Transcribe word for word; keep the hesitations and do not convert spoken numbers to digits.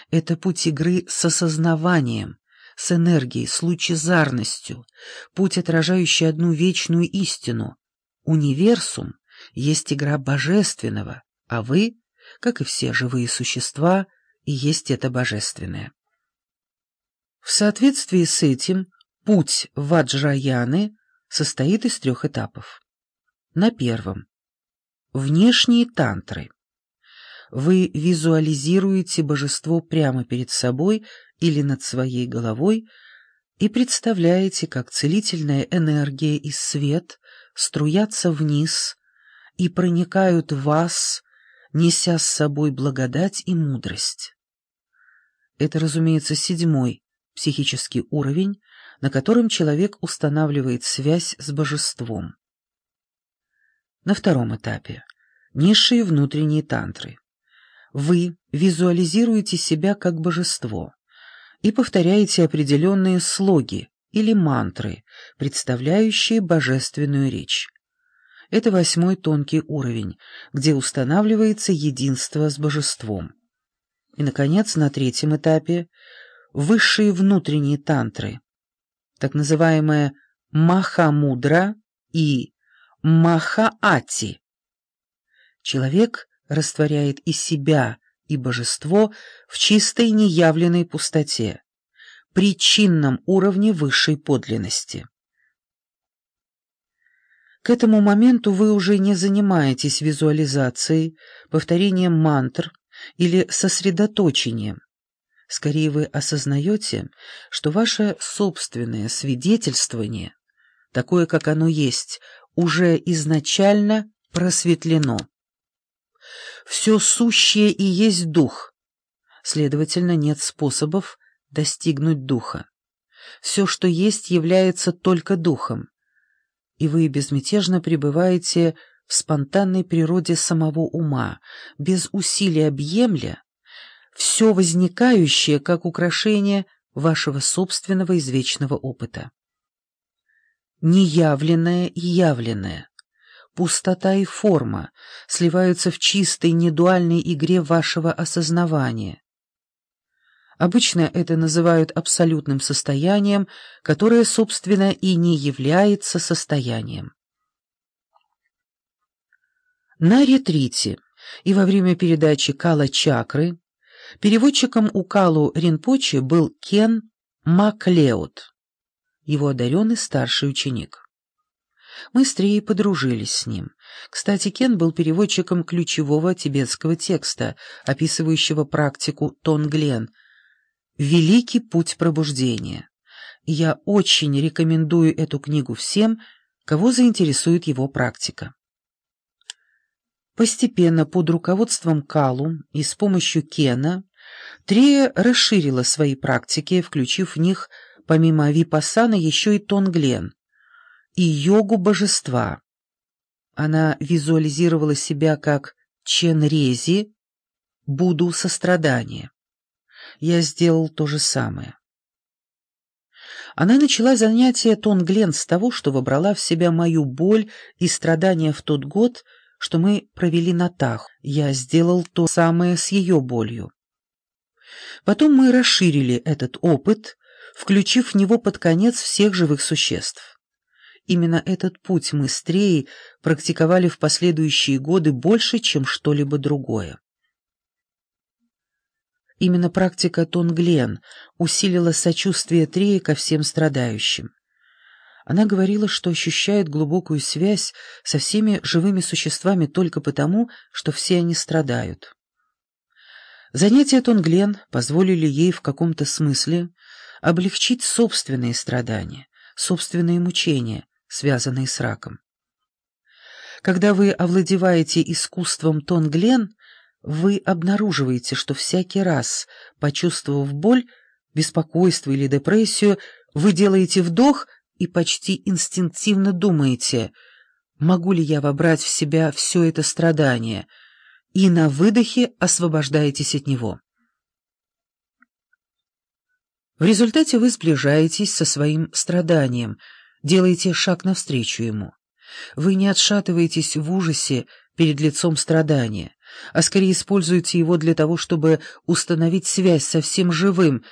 Это путь игры с осознаванием, с энергией, с лучезарностью, путь, отражающий одну вечную истину. Универсум есть игра божественного, а вы, как и все живые существа, и есть это божественное. В соответствии с этим путь Ваджраяны состоит из трех этапов. На первом – внешние тантры. Вы визуализируете божество прямо перед собой или над своей головой и представляете, как целительная энергия и свет струятся вниз и проникают в вас, неся с собой благодать и мудрость. Это, разумеется, седьмой психический уровень, на котором человек устанавливает связь с божеством. На втором этапе – низшие внутренние тантры. Вы визуализируете себя как божество и повторяете определенные слоги или мантры, представляющие божественную речь. Это восьмой тонкий уровень, где устанавливается единство с божеством. И, наконец, на третьем этапе – высшие внутренние тантры, так называемая Махамудра и Махаати. Человек растворяет и себя, и божество в чистой неявленной пустоте, причинном уровне высшей подлинности. К этому моменту вы уже не занимаетесь визуализацией, повторением мантр или сосредоточением. Скорее вы осознаете, что ваше собственное свидетельствование, такое, как оно есть, уже изначально просветлено. Все сущее и есть дух, следовательно, нет способов достигнуть духа. Все, что есть, является только духом, и вы безмятежно пребываете в спонтанной природе самого ума, без усилий объемля все возникающее как украшение вашего собственного извечного опыта. Неявленное и явленное, пустота и форма сливаются в чистой недуальной игре вашего осознавания. Обычно это называют абсолютным состоянием, которое, собственно, и не является состоянием. На ретрите и во время передачи Кала-чакры переводчиком у Калу Ринпоче был Кен Маклеод, его одаренный старший ученик. Мы с Треей подружились с ним. Кстати, Кен был переводчиком ключевого тибетского текста, описывающего практику Тонглен «Великий путь пробуждения». И я очень рекомендую эту книгу всем, кого заинтересует его практика. Постепенно под руководством Калу и с помощью Кена Трея расширила свои практики, включив в них, помимо випассаны, еще и Тонглен и йогу божества. Она визуализировала себя как Ченрези, Будду сострадания. Я сделал то же самое. Она начала занятия Тонглен с того, что вобрала в себя мою боль и страдания в тот год, что мы провели на Таху. Я сделал то самое с ее болью. Потом мы расширили этот опыт, включив в него под конец всех живых существ. Именно этот путь мы с Треей практиковали в последующие годы больше, чем что-либо другое. Именно практика Тонглен усилила сочувствие Треи ко всем страдающим. Она говорила, что ощущает глубокую связь со всеми живыми существами только потому, что все они страдают. Занятия Тонглен позволили ей в каком-то смысле облегчить собственные страдания, собственные мучения, связанные с раком. Когда вы овладеваете искусством Тонглен, вы обнаруживаете, что всякий раз, почувствовав боль, беспокойство или депрессию, вы делаете вдох и почти инстинктивно думаете: могу ли я вобрать в себя все это страдание, и на выдохе освобождаетесь от него. В результате вы сближаетесь со своим страданием, делаете шаг навстречу ему. Вы не отшатываетесь в ужасе перед лицом страдания, а скорее используете его для того, чтобы установить связь со всем живым,